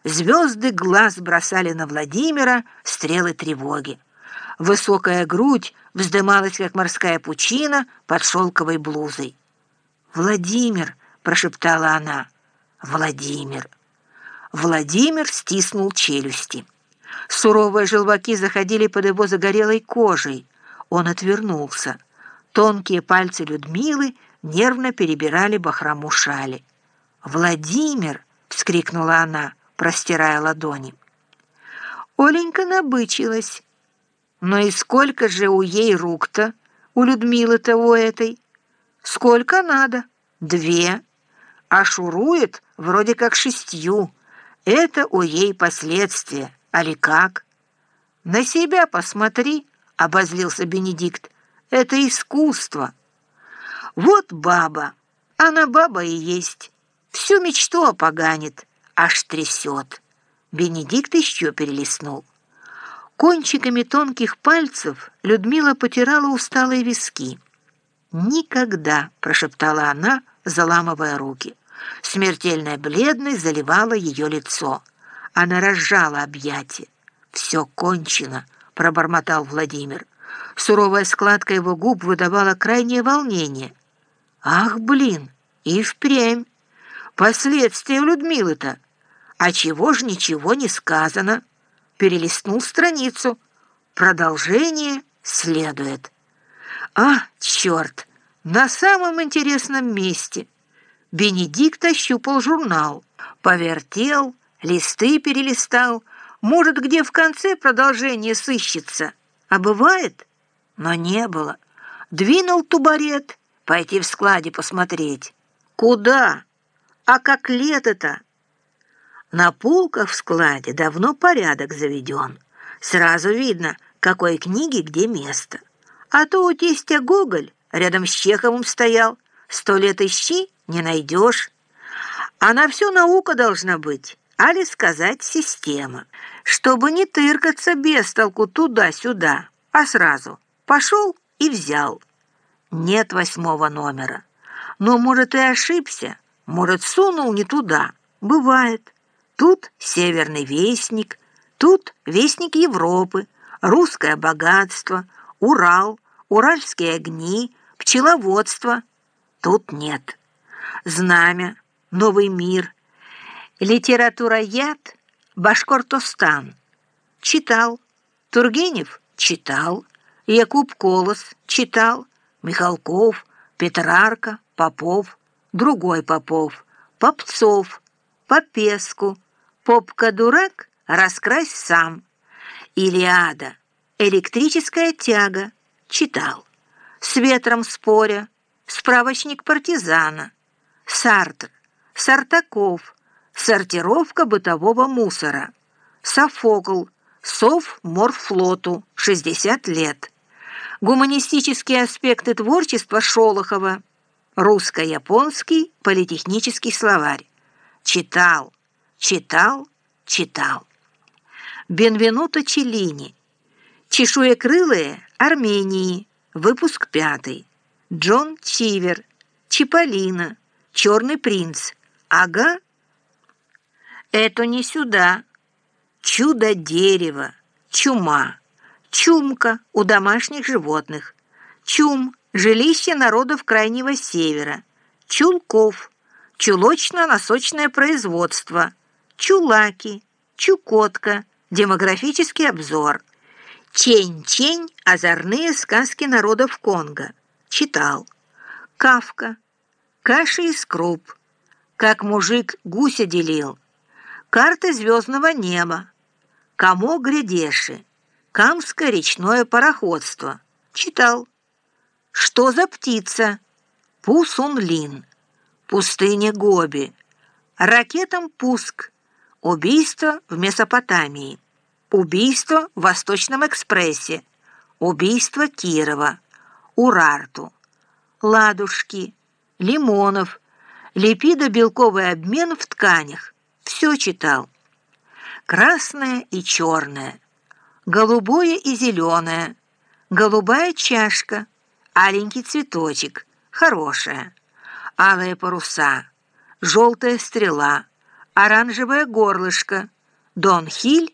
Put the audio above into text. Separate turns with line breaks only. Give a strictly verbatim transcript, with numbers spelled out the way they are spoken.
Звезды глаз бросали на Владимира стрелы тревоги. Высокая грудь вздымалась, как морская пучина под шелковой блузой. «Владимир!» — прошептала она. «Владимир!» Владимир стиснул челюсти. Суровые желваки заходили под его загорелой кожей. Он отвернулся. Тонкие пальцы Людмилы нервно перебирали бахрому шали. «Владимир!» — вскрикнула она, простирая ладони. Оленька набычилась. Но и сколько же у ей рук-то, у Людмилы-то у этой? Сколько надо? Две. А шурует вроде как шестью. Это у ей последствия. Али как? На себя посмотри, — обозлился Бенедикт. Это искусство. Вот баба. Она баба и есть. Всю мечту опоганит, аж трясет. Бенедикт еще перелистнул. Кончиками тонких пальцев Людмила потирала усталые виски. «Никогда!» — прошептала она, заламывая руки. Смертельная бледность заливала ее лицо. Она разжала объятия. «Все кончено!» — пробормотал Владимир. Суровая складка его губ выдавала крайнее волнение. «Ах, блин! И впрямь! Последствия у Людмилы-то! А чего ж ничего не сказано?» Перелистнул страницу. Продолжение следует. А, черт! На самом интересном месте. Бенедикт ощупал журнал. Повертел, листы перелистал. Может, где в конце продолжение сыщется. А бывает? Но не было. Двинул тубарет. Пойти в складе посмотреть. Куда? А как лето-то? На полках в складе давно порядок заведен. Сразу видно, какой книге где место. А то у тестя Гоголь рядом с Чеховым стоял. Сто лет ищи, не найдешь. А на все наука должна быть, али сказать система. Чтобы не тыркаться без толку туда-сюда, а сразу пошел и взял. Нет восьмого номера. Но, может, и ошибся, может, сунул не туда. Бывает. Тут «Северный вестник», тут «Вестник Европы», «Русское богатство», «Урал», «Уральские огни», «Пчеловодство». Тут нет. «Знамя», «Новый мир», «Литература-яд», «Башкортостан». Читал. Тургенев читал. Якуб Колос читал. Михалков, Петрарка, Попов, другой Попов, Попцов, Попеску, Попка-дурак, раскрась сам. Илиада, электрическая тяга, читал. С ветром споря, справочник партизана. Сартр, Сартаков, сортировка бытового мусора. Софокл, Совморфлоту, шестьдесят лет. Гуманистические аспекты творчества Шолохова. Русско-японский политехнический словарь. Читал, читал, читал. Бенвенуто Челлини. Чешуекрылые Армении. Выпуск пятый. Джон Чивер. Чиполлино. Черный принц. Ага. Это не сюда. Чудо-дерево. Чума. Чумка у домашних животных. Чум. Жилище народов Крайнего Севера. Чулков. Чулочно-носочное производство. Чулаки. Чукотка. Демографический обзор. Чень-чень. Озорные сказки народов Конго. Читал. Кафка. Каша из круп. Как мужик гуся делил. Карты звездного неба. Камо Грядеши. Камское речное пароходство. Читал. Что за птица? Пусунлин. Пустыня Гоби. Ракетам пуск. Убийство в Месопотамии. Убийство в Восточном экспрессе. Убийство Кирова. Урарту. Ладушки. Лимонов. Липидо-белковый обмен в тканях. Все читал. Красное и черное. Голубое и зеленое. Голубая чашка. Аленький цветочек. Хорошая. Алые паруса. Желтая стрела. оранжевое горлышко, Дон Хиль